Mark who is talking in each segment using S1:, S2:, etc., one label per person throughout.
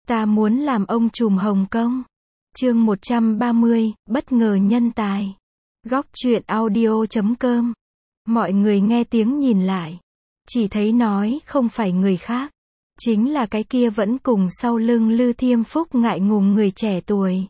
S1: Ta muốn làm ông trùm Hồng Kông. Chương 130, bất ngờ nhân tài. Góc truyện audio.com. Mọi người nghe tiếng nhìn lại. Chỉ thấy nói không phải người khác. Chính là cái kia vẫn cùng sau lưng Lư Thiêm Phúc ngại ngùng người trẻ tuổi.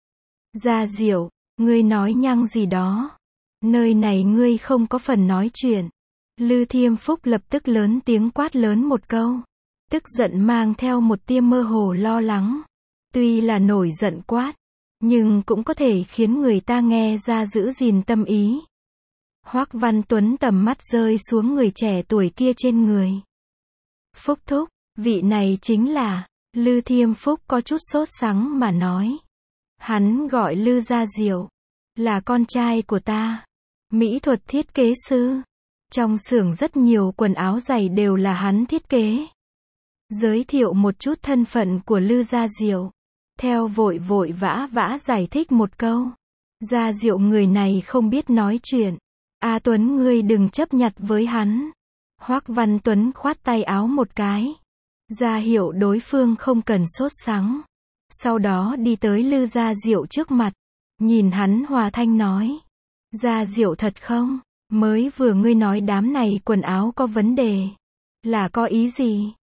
S1: Gia Diệu, ngươi nói nhăng gì đó. Nơi này ngươi không có phần nói chuyện. Lư Thiêm Phúc lập tức lớn tiếng quát lớn một câu. Tức giận mang theo một tia mơ hồ lo lắng. Tuy là nổi giận quát, nhưng cũng có thể khiến người ta nghe ra giữ gìn tâm ý. Hoắc Văn Tuấn tầm mắt rơi xuống người trẻ tuổi kia trên người. Phúc thúc, vị này chính là, Lư Thiêm Phúc có chút sốt sắng mà nói. Hắn gọi Lư Gia Diệu, là con trai của ta, mỹ thuật thiết kế sư. Trong xưởng rất nhiều quần áo giày đều là hắn thiết kế. Giới thiệu một chút thân phận của Lư Gia Diệu. Theo vội vã giải thích một câu. Gia Diệu người này không biết nói chuyện. A Tuấn ngươi đừng chấp nhặt với hắn. Hoắc Văn Tuấn khoát tay áo một cái. Ra hiệu đối phương không cần sốt sắng. Sau đó đi tới Lư Gia Diệu trước mặt. Nhìn hắn hòa thanh nói. Gia Diệu thật không? Mới vừa ngươi nói đám này quần áo có vấn đề. Là có ý gì?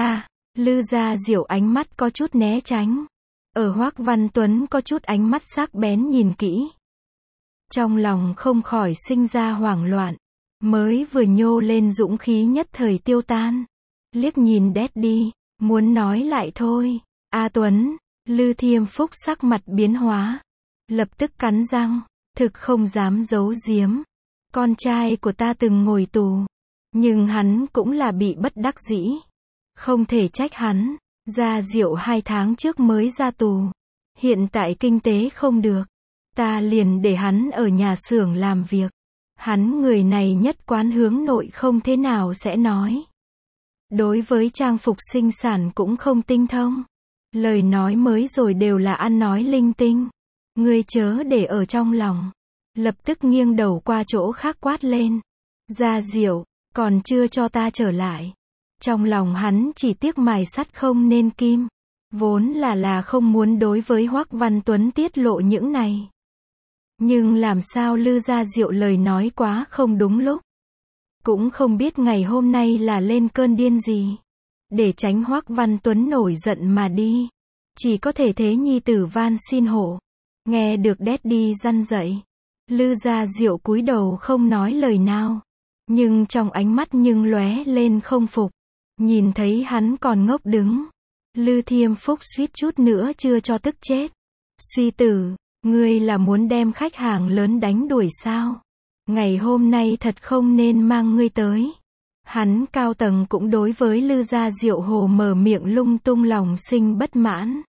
S1: Lư Gia Diệu ánh mắt có chút né tránh. Ở Hoắc Văn Tuấn có chút ánh mắt sắc bén nhìn kỹ. Trong lòng không khỏi sinh ra hoảng loạn. Mới vừa nhô lên dũng khí nhất thời tiêu tan. Liếc nhìn Daddy, muốn nói lại thôi. A Tuấn, Lư Thiêm Phúc sắc mặt biến hóa. Lập tức cắn răng, thực không dám giấu giếm. Con trai của ta từng ngồi tù. Nhưng hắn cũng là bị bất đắc dĩ. Không thể trách hắn. Gia Diệu 2 tháng trước mới ra tù. Hiện tại kinh tế không được. Ta liền để hắn ở nhà xưởng làm việc. Hắn người này nhất quán hướng nội không thế nào sẽ nói. Đối với trang phục sinh sản cũng không tinh thông. Lời nói mới rồi đều là ăn nói linh tinh. Ngươi chớ để ở trong lòng. Lập tức nghiêng đầu qua chỗ khác quát lên. Gia Diệu, còn chưa cho ta trở lại. Trong lòng hắn chỉ tiếc mài sắt không nên kim. Vốn là không muốn đối với Hoắc Văn Tuấn tiết lộ những này. Nhưng làm sao Lư Gia Diệu lời nói quá không đúng lúc. Cũng không biết ngày hôm nay là lên cơn điên gì. Để tránh Hoắc Văn Tuấn nổi giận mà đi. Chỉ có thể thế nhi tử van xin hộ. Nghe được Daddy răn dạy. Lư Gia Diệu cúi đầu không nói lời nào. Nhưng trong ánh mắt nhưng lóe lên không phục. Nhìn thấy hắn còn ngốc đứng. Lư Thiêm Phúc suýt chút nữa chưa cho tức chết. Suy tử, ngươi là muốn đem khách hàng lớn đánh đuổi sao? Ngày hôm nay thật không nên mang ngươi tới. Hắn cao tầng cũng đối với Lư Gia Diệu hồ mở miệng lung tung lòng sinh bất mãn.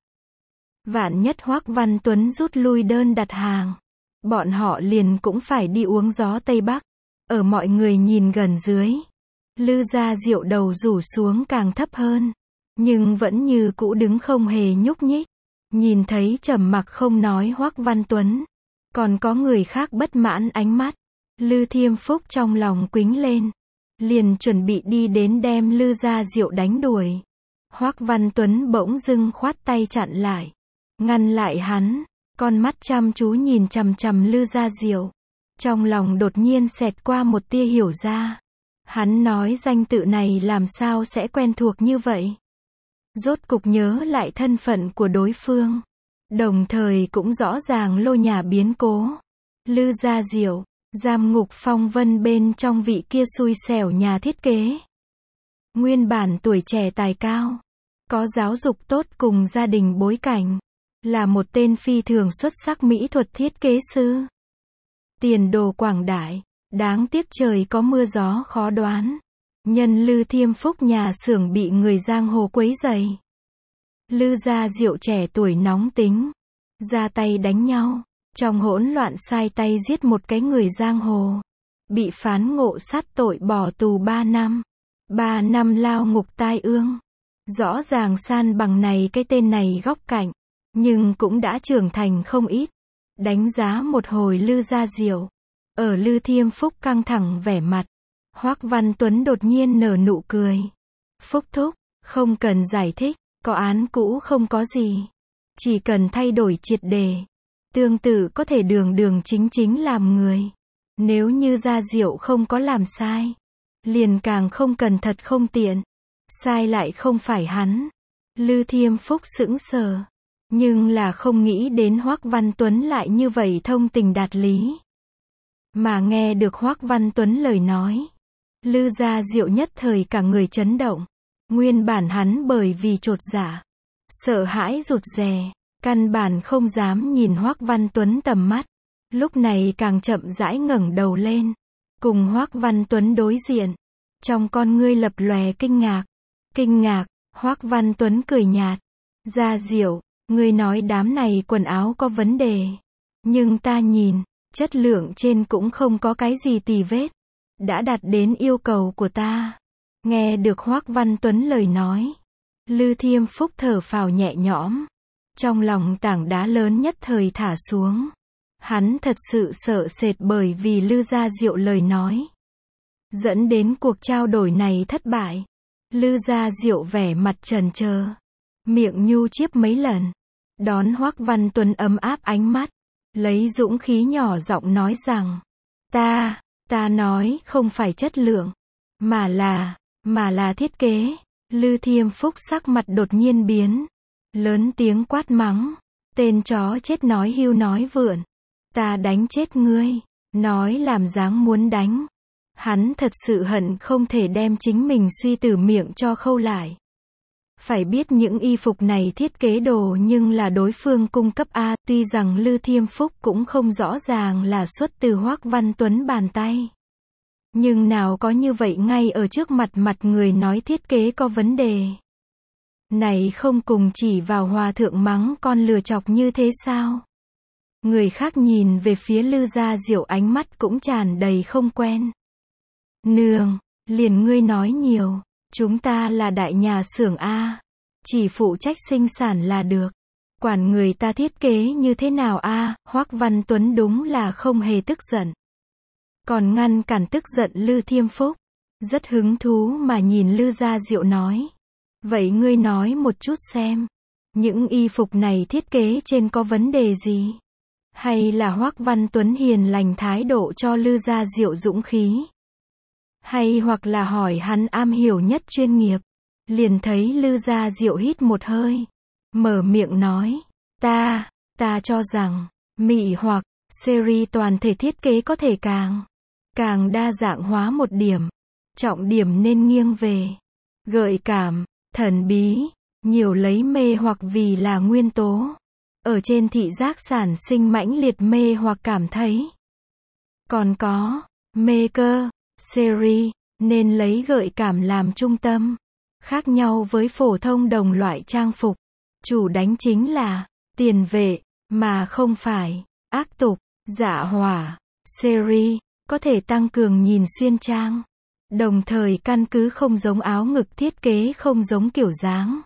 S1: Vạn nhất Hoắc Văn Tuấn rút lui đơn đặt hàng. Bọn họ liền cũng phải đi uống gió Tây Bắc. Ở mọi người nhìn gần dưới. Lư Gia Diệu đầu rủ xuống càng thấp hơn. Nhưng vẫn như cũ đứng không hề nhúc nhích. Nhìn thấy trầm mặc không nói Hoắc Văn Tuấn. Còn có người khác bất mãn ánh mắt. Lư Thiêm Phúc trong lòng quính lên. Liền chuẩn bị đi đến đem Lư Gia Diệu đánh đuổi. Hoắc Văn Tuấn bỗng dưng khoát tay chặn lại. Ngăn lại hắn. Con mắt chăm chú nhìn chằm chằm Lư Gia Diệu. Trong lòng đột nhiên xẹt qua một tia hiểu ra. Hắn nói danh tự này làm sao sẽ quen thuộc như vậy. Rốt cục nhớ lại thân phận của đối phương. Đồng thời cũng rõ ràng lô nhà biến cố. Lư Gia Diệu, giam ngục phong vân bên trong vị kia xui xẻo nhà thiết kế. Nguyên bản tuổi trẻ tài cao. Có giáo dục tốt cùng gia đình bối cảnh. Là một tên phi thường xuất sắc mỹ thuật thiết kế sư. Tiền đồ quảng đại. Đáng tiếc trời có mưa gió khó đoán. Nhân Lư Thiêm Phúc nhà xưởng bị người giang hồ quấy rầy. Lư Gia Diệu trẻ tuổi nóng tính. Ra tay đánh nhau. Trong hỗn loạn sai tay giết một cái người giang hồ. Bị phán ngộ sát tội bỏ tù 3 năm. 3 năm lao ngục tai ương. Rõ ràng san bằng này cái tên này góc cạnh. Nhưng cũng đã trưởng thành không ít. Đánh giá một hồi Lư Gia Diệu. Ở Lư Thiêm Phúc căng thẳng vẻ mặt. Hoắc Văn Tuấn đột nhiên nở nụ cười. Phúc thúc, không cần giải thích, Có án cũ không có gì. Chỉ cần thay đổi triệt đề. Tương tự có thể đường đường chính chính làm người. Nếu như Gia Diệu không có làm sai. Liền càng không cần thật không tiện. Sai lại không phải hắn. Lư Thiêm Phúc sững sờ. Nhưng là không nghĩ đến Hoắc Văn Tuấn lại như vậy thông tình đạt lý. Mà nghe được Hoắc Văn Tuấn lời nói. Lư Gia Diệu nhất thời cả người chấn động. Nguyên bản hắn bởi vì chột dạ. Sợ hãi rụt rè. Căn bản không dám nhìn Hoắc Văn Tuấn tầm mắt. Lúc này càng chậm rãi ngẩng đầu lên. Cùng Hoắc Văn Tuấn đối diện. Trong con ngươi lập lòe kinh ngạc. Kinh ngạc, Hoắc Văn Tuấn cười nhạt. Gia Diệu, ngươi nói đám này quần áo có vấn đề. Nhưng ta nhìn, chất lượng trên cũng không có cái gì tì vết. Đã đạt đến yêu cầu của ta. Nghe được Hoắc Văn Tuấn lời nói. Lư Thiêm Phúc thở phào nhẹ nhõm. Trong lòng tảng đá lớn nhất thời thả xuống. Hắn thật sự sợ sệt bởi vì Lư Gia Diệu lời nói. Dẫn đến cuộc trao đổi này thất bại. Lư Gia Diệu vẻ mặt trần trờ. Miệng nhu chiếp mấy lần. Đón Hoắc Văn Tuấn ấm áp ánh mắt. Lấy dũng khí nhỏ giọng nói rằng. Ta nói không phải chất lượng. Mà là thiết kế. Lư Thiêm Phúc sắc mặt đột nhiên biến. Lớn tiếng quát mắng. Tên chó chết nói hưu nói vượn. Ta đánh chết ngươi. Nói làm dáng muốn đánh. Hắn thật sự hận không thể đem chính mình suy từ miệng cho khâu lại. Phải biết những y phục này thiết kế đồ nhưng là đối phương cung cấp A. Tuy rằng Lư Thiêm Phúc cũng không rõ ràng là xuất từ Hoắc Văn Tuấn bàn tay. Nhưng nào có như vậy ngay ở trước mặt người nói thiết kế có vấn đề. Này không cùng chỉ vào hòa thượng mắng con lừa chọc như thế sao? Người khác nhìn về phía Lư Gia Diệu ánh mắt cũng tràn đầy không quen. Nương, liền ngươi nói nhiều, chúng ta là đại nhà xưởng A. Chỉ phụ trách sinh sản là được. Quản người ta thiết kế như thế nào A. Hoắc Văn Tuấn đúng là không hề tức giận. Còn ngăn cản tức giận Lư Thiêm Phúc. Rất hứng thú mà nhìn Lư Gia Diệu nói. Vậy ngươi nói một chút xem. Những y phục này thiết kế trên có vấn đề gì? Hay là Hoắc Văn Tuấn hiền lành thái độ cho Lư Gia Diệu dũng khí? Hay hoặc là hỏi hắn am hiểu nhất chuyên nghiệp? Liền thấy Lư Gia Diệu hít một hơi. Mở miệng nói. Ta cho rằng, mị hoặc, series toàn thể thiết kế có thể càng đa dạng hóa một điểm. Trọng điểm nên nghiêng về gợi cảm, thần bí, nhiều lấy mê hoặc vì là nguyên tố. Ở trên thị giác sản sinh mãnh liệt mê hoặc cảm thấy. Còn có, mê cơ, series, nên lấy gợi cảm làm trung tâm. Khác nhau với phổ thông đồng loại trang phục. Chủ đánh chính là tiền vệ, mà không phải ác tục, dạ hỏa. Series có thể tăng cường nhìn xuyên trang. Đồng thời căn cứ không giống áo ngực thiết kế không giống kiểu dáng.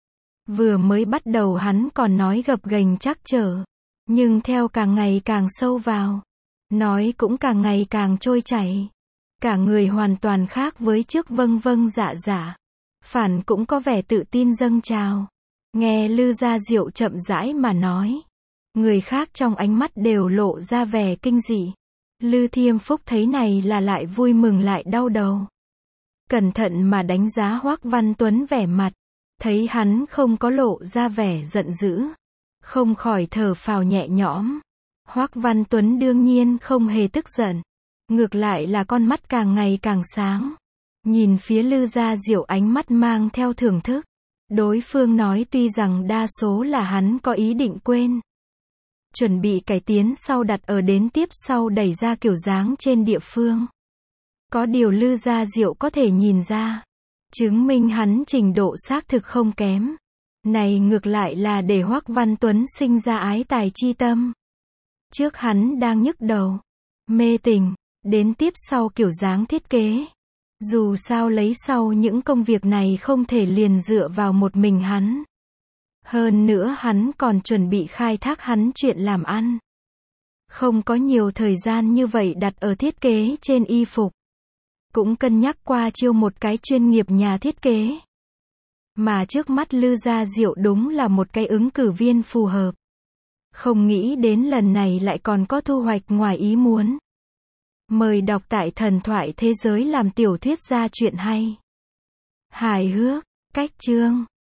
S1: Vừa mới bắt đầu hắn còn nói gập ghềnh trắc trở. Nhưng theo càng ngày càng sâu vào. Nói cũng càng ngày càng trôi chảy. Cả người hoàn toàn khác với trước vâng vâng dạ dạ. Phản cũng có vẻ tự tin dâng trào. Nghe Lư Gia Diệu chậm rãi mà nói. Người khác trong ánh mắt đều lộ ra vẻ kinh dị. Lư Thiêm Phúc thấy này là lại vui mừng lại đau đầu. Cẩn thận mà đánh giá Hoắc Văn Tuấn vẻ mặt. Thấy hắn không có lộ ra vẻ giận dữ. Không khỏi thở phào nhẹ nhõm. Hoắc Văn Tuấn đương nhiên không hề tức giận. Ngược lại là con mắt càng ngày càng sáng. Nhìn phía Lư Gia Diệu ánh mắt mang theo thưởng thức. Đối phương nói tuy rằng đa số là hắn có ý định quên. Chuẩn bị cải tiến sau đặt ở đến tiếp sau đẩy ra kiểu dáng trên địa phương. Có điều Lư Gia Diệu có thể nhìn ra. Chứng minh hắn trình độ xác thực không kém. Này ngược lại là để Hoắc Văn Tuấn sinh ra ái tài chi tâm. Trước hắn đang nhức đầu. Mê tình. Đến tiếp sau kiểu dáng thiết kế. Dù sao lấy sau những công việc này không thể liền dựa vào một mình hắn. Hơn nữa hắn còn chuẩn bị khai thác hắn chuyện làm ăn. Không có nhiều thời gian như vậy đặt ở thiết kế trên y phục. Cũng cân nhắc qua chiêu một cái chuyên nghiệp nhà thiết kế. Mà trước mắt Lư Gia Diệu đúng là một cái ứng cử viên phù hợp. Không nghĩ đến lần này lại còn có thu hoạch ngoài ý muốn. Mời đọc tại Thần thoại thế giới làm tiểu thuyết gia truyện hay. Hài hước, cách chương.